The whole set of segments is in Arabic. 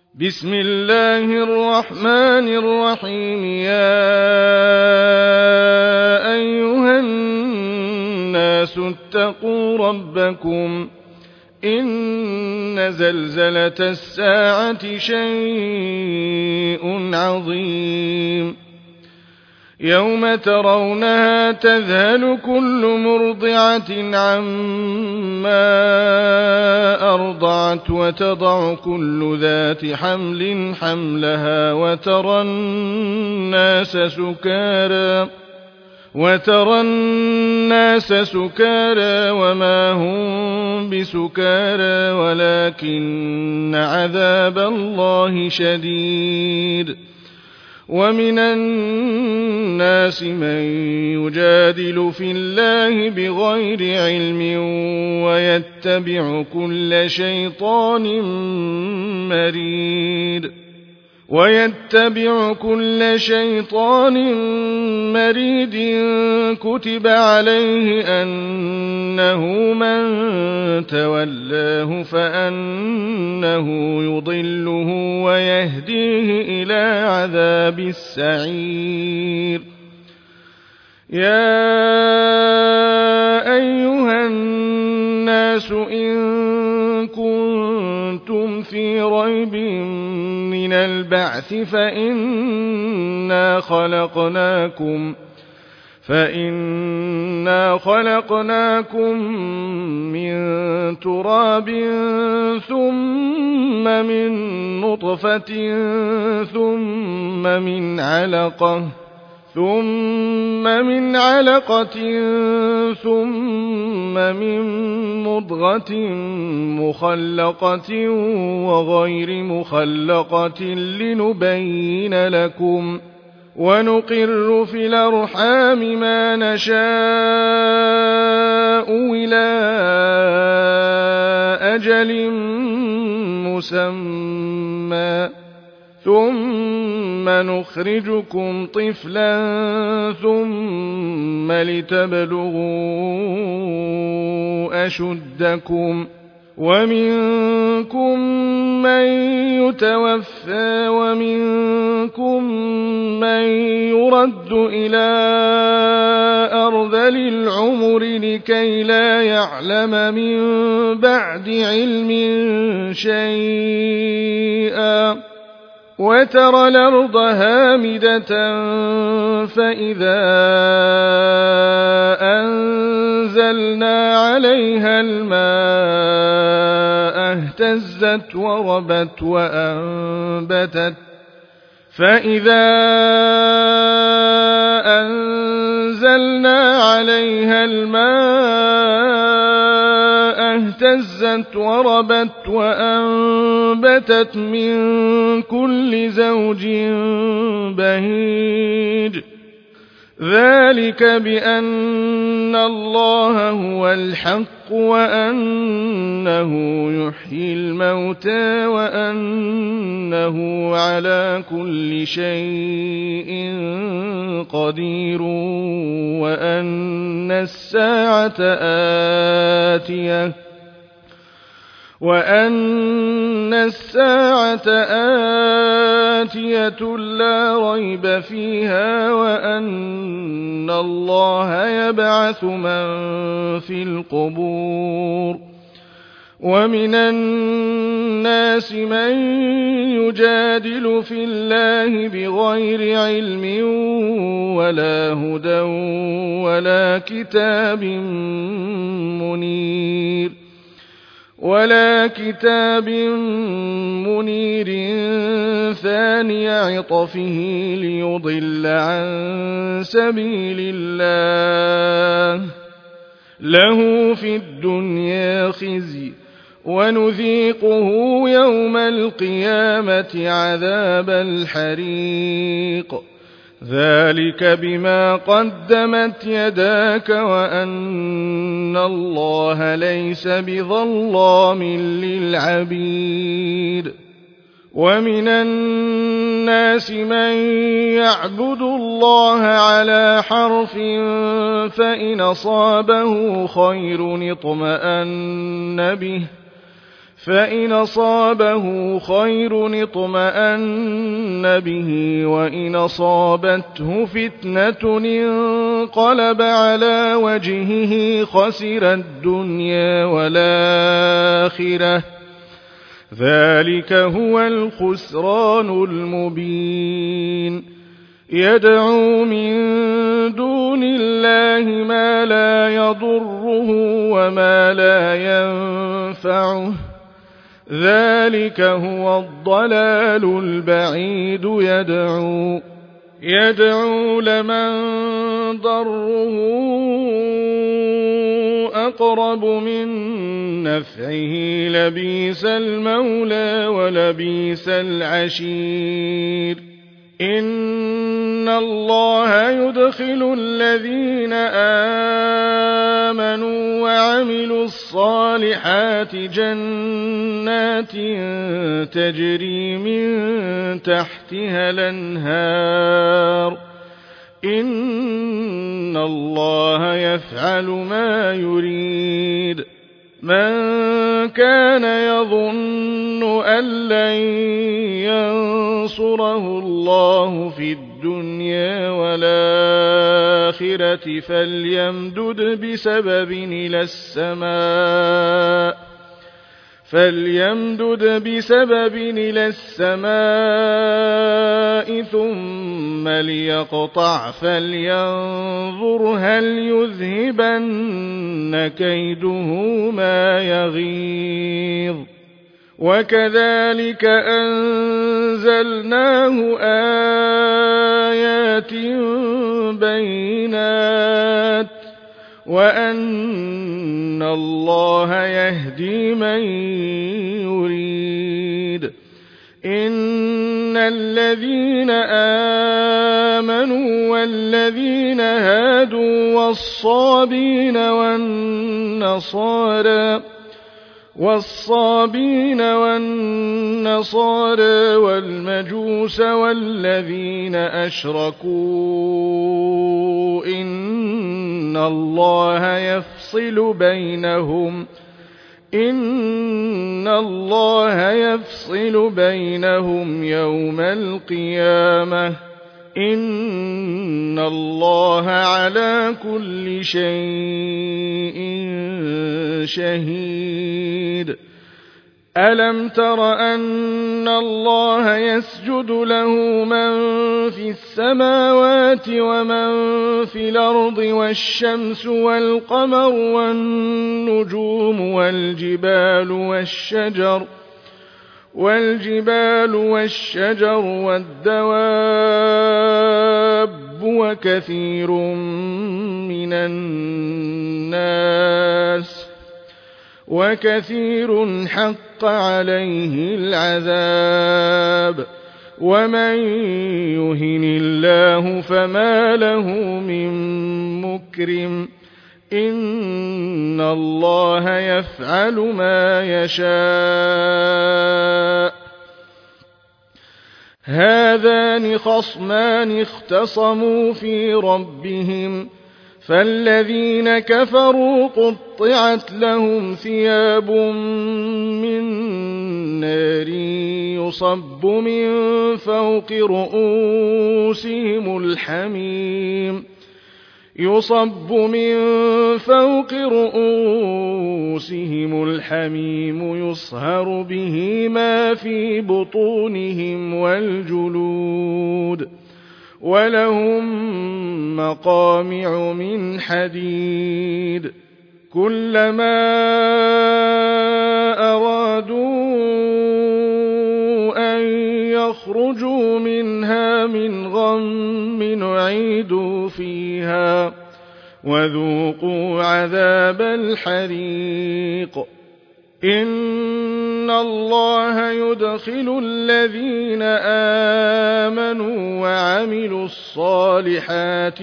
بسم الله الرحمن الرحيم. يا أيها الناس اتقوا ربكم إن زلزلة الساعة شيء عظيم. يوم ترونها تذهل كل مرضعة عما أرضعت وتضع كل ذات حمل حملها وترى الناس سكارى وما هم بسكارى ولكن عذاب الله شديد. ومن الناس من يجادل في الله بغير علم ويتبع كل شيطان مريد كتب عليه أنه من تولاه فأنه يضله ويهديه إلى عذاب السعير. يا أيها الناس إن كنتم في ريب من البعث فإنا خلقناكم من تراب ثم من نطفة ثم من علقة ثم من مضغة مخلقة وغير مخلقة لنبين لكم ونقر في الأرحام ما نشاء إلى أجل مسمى ثم نخرجكم طفلا ثم لتبلغوا أشدكم ومنكم من يتوفى ومنكم من يرد إلى أرذل العمر لكي لا يعلم من بعد علم شيئا. وترى الأرض هامدة فإذا أنزلنا عليها الماء اهتزت وربت وأنبتت من كل زوج بهيج. ذلك بأن الله هو الحق وأنه يحيي الموتى وأنه على كل شيء قدير وأن الساعة آتية لا ريب فيها وأن الله يبعث من في القبور. ومن الناس من يجادل في الله بغير علم ولا هدى ولا كتاب منير ثاني عطفه ليضل عن سبيل الله. له في الدنيا خزي ونذيقه يوم القيامة عذاب الحريق. ذلك بما قدمت يداك وأن الله ليس بظلام للعبيد. ومن الناس من يعبد الله على حرف فإن أصابه خير اطمأن به فإن أصابه خير اطمأن به وإن أصابته فتنة انقلب على وجهه خسر الدنيا والآخرة ذلك هو الخسران المبين يدعو من دون الله ما لا يضره وما لا ينفعه ذلك هو الضلال البعيد يدعو لمن ضره أقرب من نفعه لبئس المولى ولبئس العشير إن الله يدخل الذين آمنوا وعملوا الصالحات جنات تجري من تحتها الأنهار إن الله يفعل ما يريد من كان يظن أن لن ينصره الله في الدنيا والآخرة فليمدد بسبب إلى السماء ثم ليقطع فلينظر هل يذهبن كيده ما يغيظ وكذلك أنزلناه آيات بينات وأن الله يهدي من يريد إن الذين آمنوا والذين هادوا والصابين والنصارى والمجوس والذين أشركوا إن الله يفصل بينهم يوم القيامة إن الله على كل شيء شهيد ألم تر أن الله يسجد له من في السماوات ومن في الأرض والشمس والقمر والنجوم والجبال والشجر والدواب وكثير من الناس وكثير حق عليه العذاب ومن يهن الله فما له من مكرم إن الله يفعل ما يشاء هذان خصمان اختصموا في ربهم فالذين كفروا قطعت لهم ثياب من نار يصب من فوق رؤوسهم الحميم يصهر به ما في بطونهم والجلود ولهم مقامع من حديد كلما أرادوا أن يخرجوا منها من غم أعيدوا فيها وذوقوا عذاب الحريق إن الله يدخل الذين آمنوا وعملوا الصالحات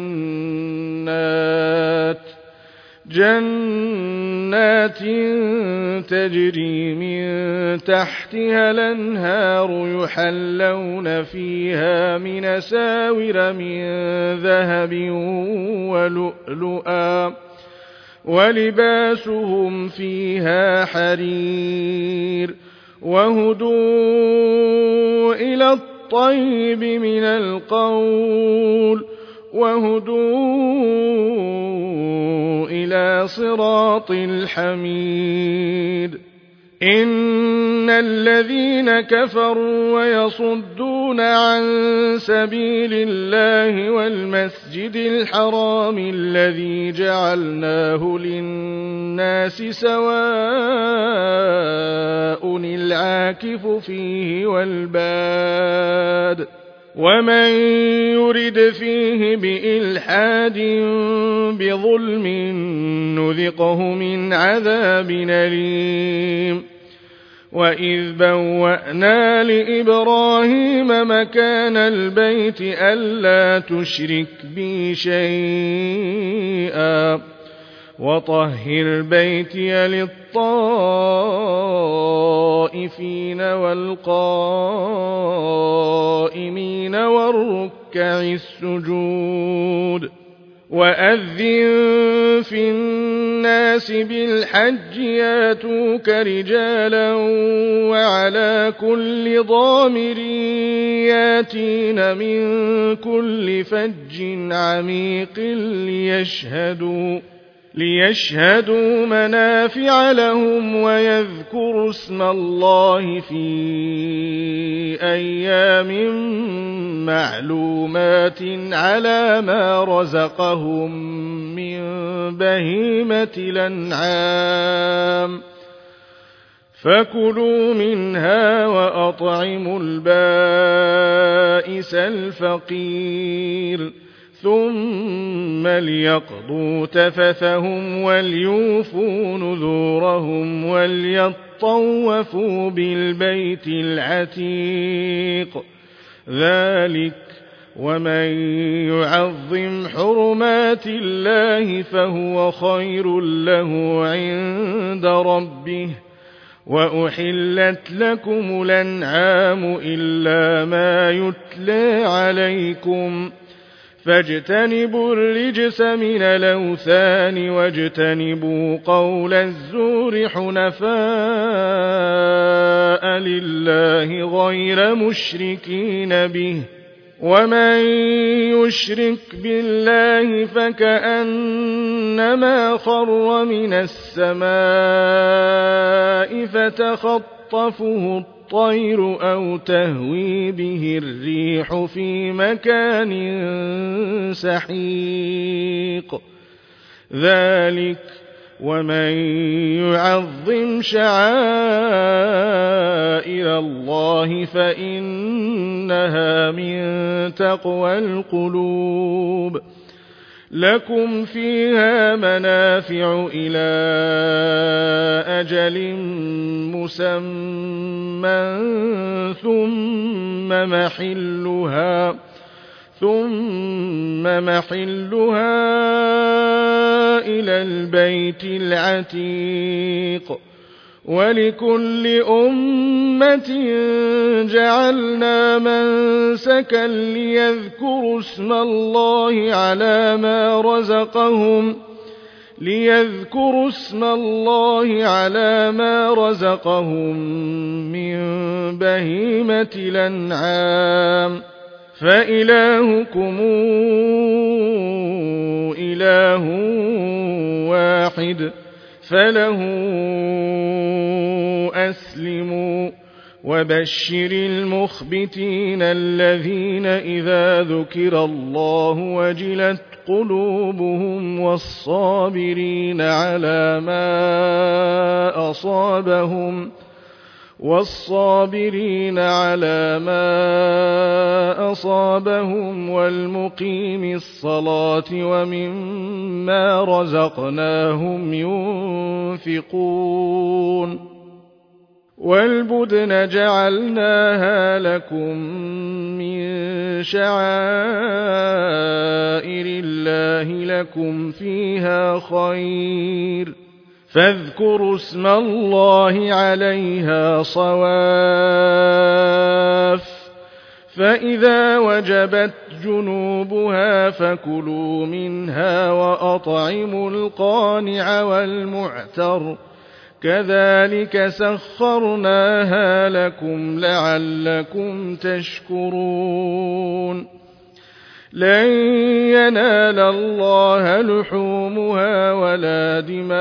جنات تجري من تحتها الأنهار يحلون فيها من أساور من ذهب ولؤلؤا ولباسهم فيها حرير وهدوا إلى الطيب من القول وهدوا إلى صراط الحميد إن الذين كفروا ويصدون عن سبيل الله والمسجد الحرام الذي جعلناه للناس سواء العاكف فيه والباد ومن يرد فيه بإلحاد بظلم نذقه من عذاب أليم وإذ بوأنا لإبراهيم مكان البيت ألا تشرك بي شيئا وطهر بيتي للطائفين والقائمين والركع السجود وأذن في الناس بالحج ياتوك رجالا وعلى كل ضامر ياتين من كل فج عميق ليشهدوا منافع لهم ويذكروا اسم الله في أيام معلومات على ما رزقهم من بهيمة الأنعام فكلوا منها وأطعموا البائس الفقير ثم ليقضوا تفثهم وليوفوا نذورهم وليطوفوا بالبيت العتيق ذلك ومن يعظم حرمات الله فهو خير له عند ربه وأحلت لكم الأنعام إلا ما يتلى عليكم فاجتنبوا الرجس من الأوثان واجتنبوا قول الزور حنفاء لله غير مشركين به ومن يشرك بالله فكأنما خر من السماء فتخطفه الطير أو تهوي به الريح في مكان سحيق ذلك ومن يعظم شعائر الله فإنها من تقوى القلوب لكم فيها منافع إلى أجل مسمى ثم محلها إلى البيت العتيق ولكل أمة جعلنا منسكا ليذكروا اسم الله على ما رزقهم من بهيمة الأنعام فإلهكم إله واحد فله أسلموا وبشر المخبتين الذين إذا ذكر الله وجلت قلوبهم والصابرين على ما أصابهم والمقيم الصلاة ومما رزقناهم ينفقون والبدن جعلناها لكم من شعائر الله لكم فيها خير فاذكروا اسم الله عليها صواف فإذا وجبت جنوبها فكلوا منها وأطعموا القانع والمعتر كذلك سخرناها لكم لعلكم تشكرون لن ينال الله لحومها ولا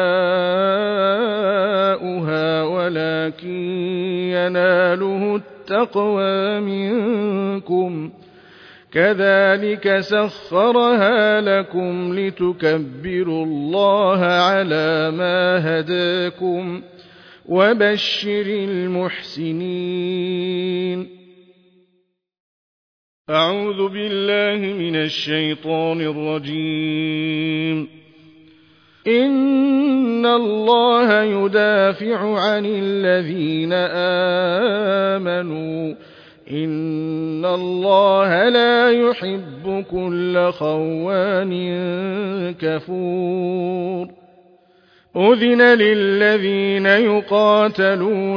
دماؤها ولكن يناله التقوى منكم كذلك سخرها لكم لتكبروا الله على ما هداكم وبشر المحسنين أعوذ بالله من الشيطان الرجيم إن الله يدافع عن الذين آمنوا إن الله لا يحب كل خوان كفور أذن للذين يقاتلون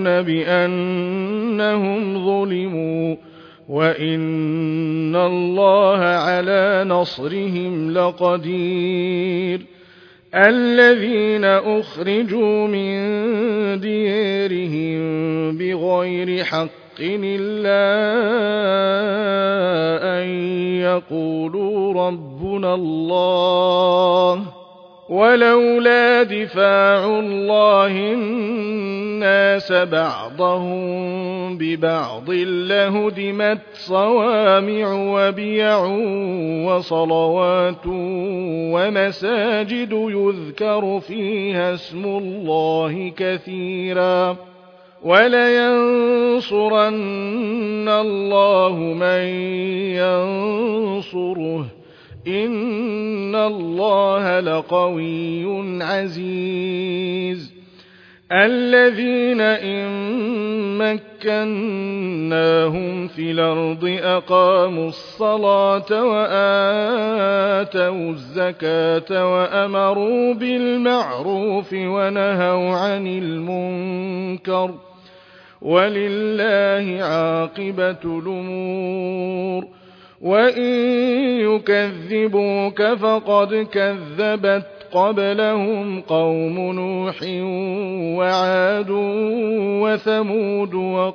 بأنهم ظلموا وإن الله على نصرهم لقدير الذين أخرجوا من ديارهم بغير حق إلا أن يقولوا ربنا الله ولولا دفاع الله الناس بعضهم ببعض لهدمت صوامع وبيع وصلوات ومساجد يذكر فيها اسم الله كثيرا ولينصرن الله من ينصره إن الله لقوي عزيز الذين إن مكناهم في الأرض أقاموا الصلاة وآتوا الزكاة وأمروا بالمعروف ونهوا عن المنكر ولله عاقبة الأمور وإن يكذبوك فقد كذبت قبلهم قوم نوح وعاد وثمود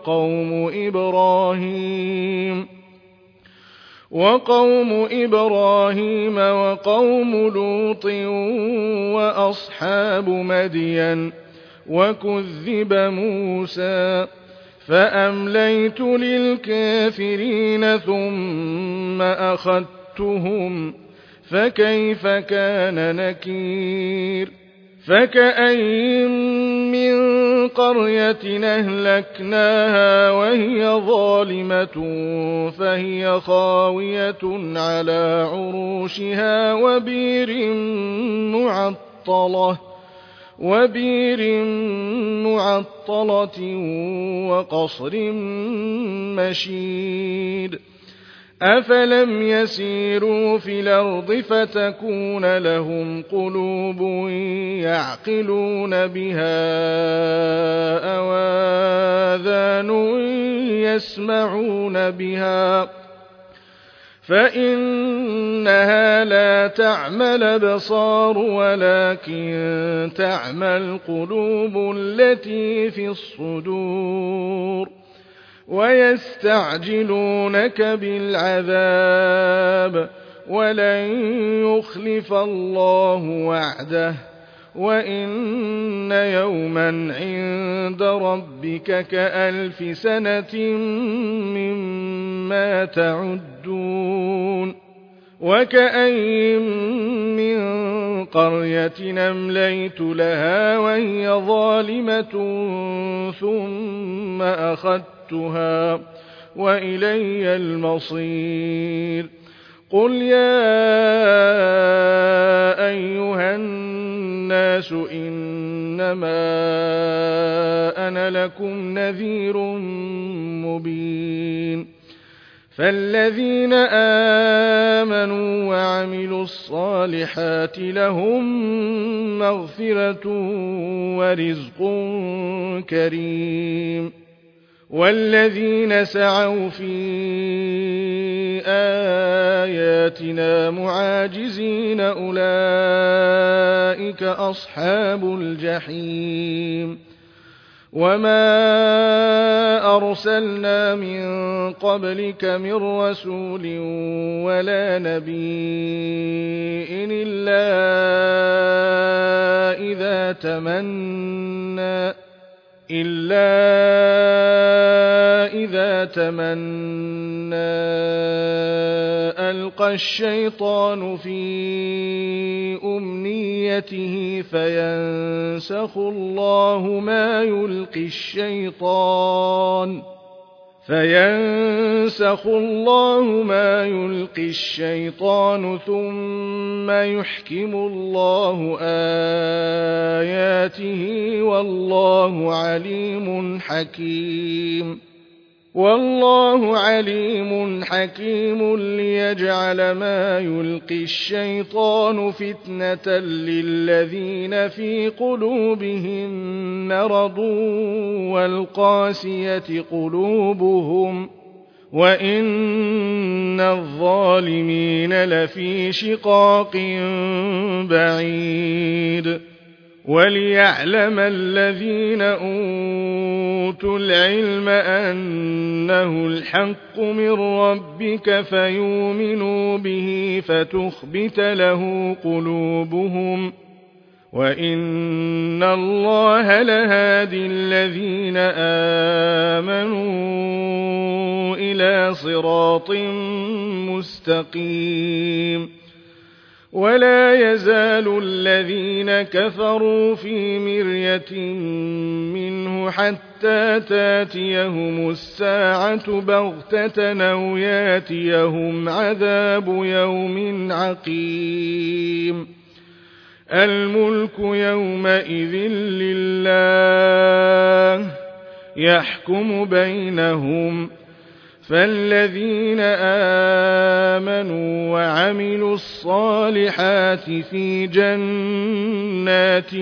وقوم إبراهيم وقوم لوط وأصحاب مدين وكذب موسى فأمليت للكافرين ثم أخذتهم فكيف كان نكير فكأين من قرية أهلكناها وهي ظالمة فهي خاوية على عروشها وبير معطلة وقصر مشيد أفلم يسيروا في الأرض فتكون لهم قلوب يعقلون بها أو آذان يسمعون بها فإنها لا تعمى الأبصار ولكن تعمى القلوب التي في الصدور ويستعجلونك بالعذاب ولن يخلف الله وعده وإن يوما عند ربك كألف سنة مما تعدون وكأين من قرية أمليت لها وهي ظالمة ثم أخذتها وإلي المصير قل يا أيها الناس إنما أنا لكم نذير مبين فالذين آمنوا وعملوا الصالحات لهم مغفرة ورزق كريم والذين سعوا في آياتنا معاجزين أولئك أصحاب الجحيم وما أرسلنا من قبلك من رسول ولا نبي إلا إذا تمنى ألقى الشيطان في أمنيته فينسخ الله ما يلقي الشيطان ثم يحكم الله آياته والله عليم حكيم ليجعل ما يلقي الشيطان فتنة للذين في قلوبهم مرض والقاسية قلوبهم وإن الظالمين لفي شقاق بعيد وليعلم الذين أوتوا العلم أنه الحق من ربك فيؤمنوا به فتخبت له قلوبهم وإن الله لهادي الذين آمنوا إلى صراط مستقيم ولا يزال الذين كفروا في مرية منه حتى تاتيهم الساعة بغتة أو ياتيهم عذاب يوم عقيم الملك يومئذ لله يحكم بينهم فالذين آمنوا وعملوا الصالحات في جنات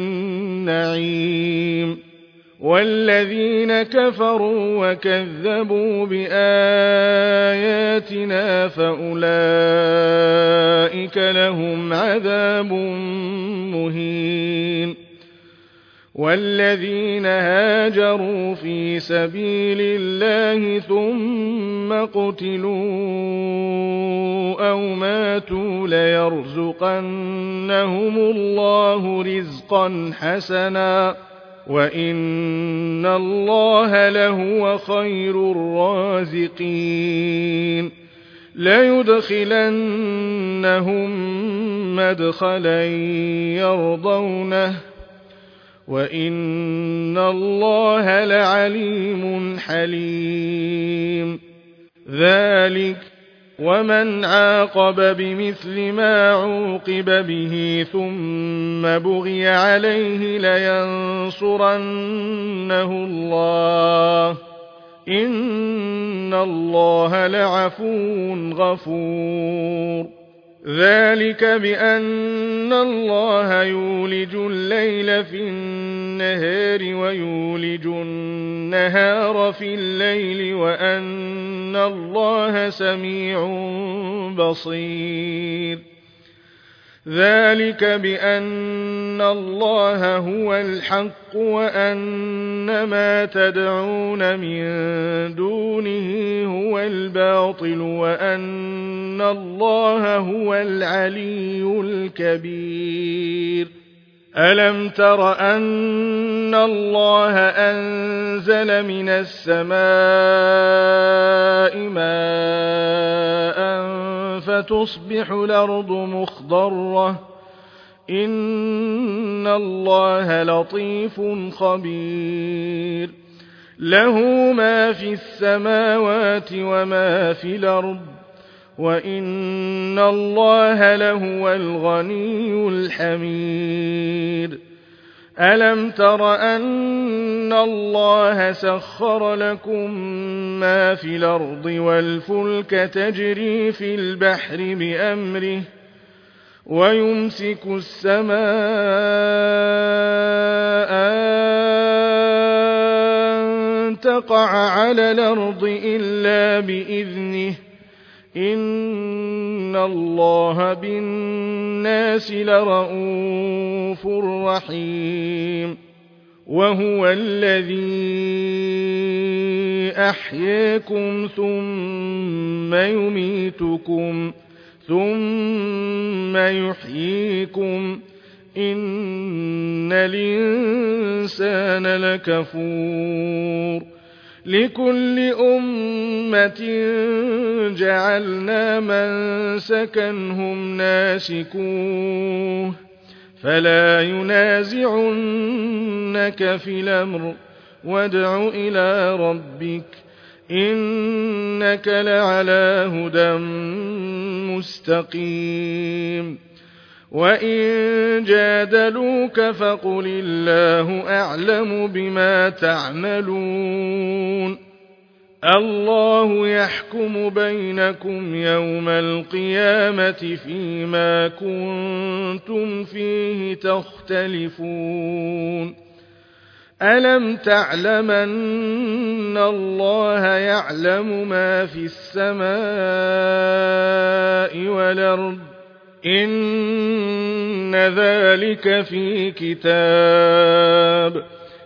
النعيم والذين كفروا وكذبوا بآياتنا فأولئك لهم عذاب مهين والذين هاجروا في سبيل الله ثم قتلوا أو ماتوا ليرزقنهم الله رزقا حسنا وإن الله لهو خير الرازقين ليدخلنهم مدخلا يرضونه وإن الله لعليم حليم ذلك ومن عاقب بمثل ما عوقب به ثم بغي عليه لينصرنه الله إن الله لعفو غفور ذلك بأن الله يولج الليل في النهار ويولج النهار في الليل وأن الله سميع بصير ذلك بأن الله هو الحق وأن ما تدعون من دونه هو الباطل وأن الله هو العلي الكبير ألم تر أن الله أنزل من السماء ماء فتصبح الأرض مخضرة إن الله لطيف خبير له ما في السماوات وما في الأرض وإن الله لهو الغني الحميد ألم تر أن الله سخر لكم ما في الأرض والفلك تجري في البحر بأمره ويمسك السماء أن تقع على الأرض إلا بإذنه إن الله بالناس لرءوف رحيم وهو الذي أحياكم ثم يميتكم ثم يحييكم إن الإنسان لكفور لكل أمة جعلنا منسكا هم ناسكوه فلا ينازعنك في الأمر وادع إلى ربك إنك لعلى هدى مستقيم وإن جادلوك فقل الله أعلم بما تعملون الله يحكم بينكم يوم القيامة فيما كنتم فيه تختلفون ألم تعلم أن الله يعلم ما في السماء والأرض إن ذلك في كتاب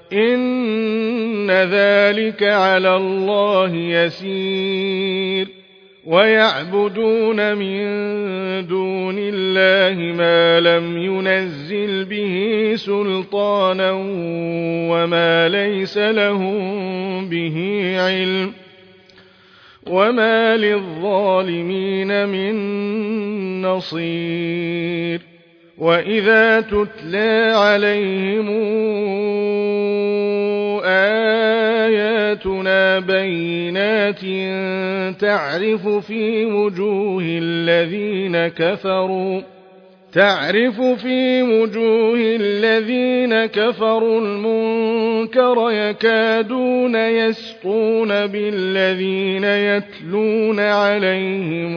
إن ذلك على الله يسير ويعبدون من دون الله ما لم ينزل به سلطانا وما ليس لهم به علم وما للظالمين من نصير وإذا تتلى عليهم آياتنا بينات تعرف في وجوه الذين كفروا المنكر يكادون يسطون بالذين يتلون عليهم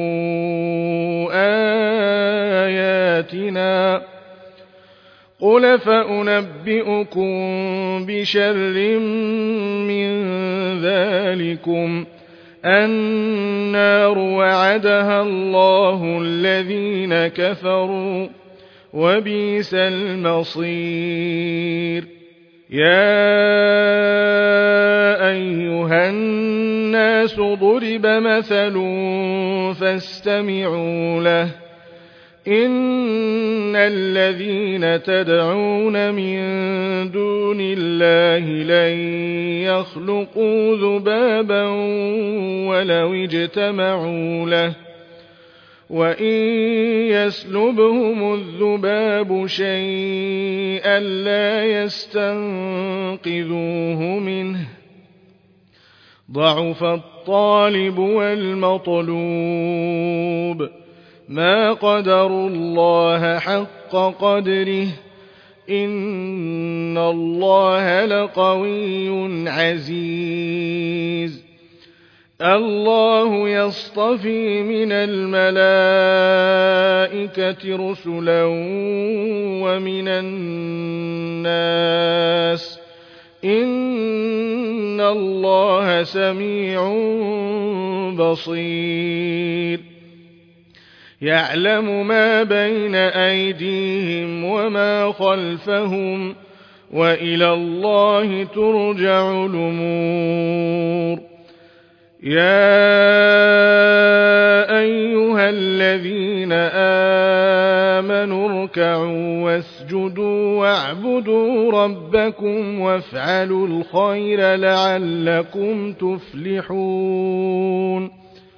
آياتنا قل فأنبئكم بشر من ذلكم النار وعدها الله الذين كفروا وبئس المصير يا أيها الناس ضرب مثل فاستمعوا له إن الذين تدعون من دون الله لن يخلقوا ذبابا ولو اجتمعوا له وإن يسلبهم الذباب شيئا لا يستنقذوه منه ضعف الطالب والمطلوب ما قدروا الله حق قدره إن الله لقوي عزيز الله يصطفي من الملائكة رسلا ومن الناس إن الله سميع بصير يعلم ما بين أيديهم وما خلفهم وإلى الله ترجع الأمور يا أيها الذين آمنوا اركعوا واسجدوا واعبدوا ربكم وافعلوا الخير لعلكم تفلحون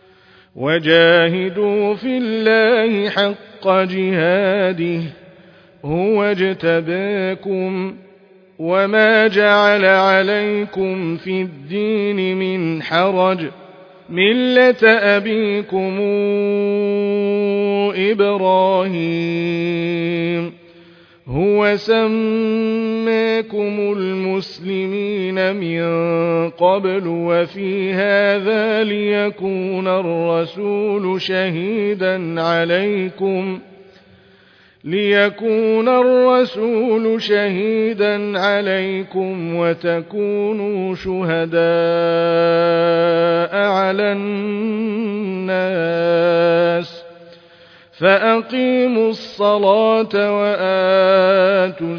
وجاهدوا في الله حق جهاده هو اجتباكم وما جعل عليكم في الدين من حرج ملة أبيكم إبراهيم هو سماكم المسلمين من قبل وفي هذا ليكون الرسول شهيدا عليكم ليكون الرسول شهيدا عليكم وتكونوا شهداء على الناس فأقيموا الصلاة وآتوا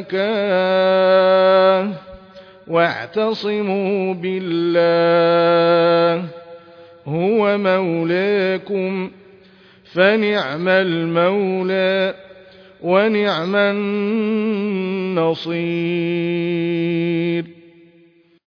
الزكاة واعتصموا بالله هو مولاكم فنعم المولى ونعم النصير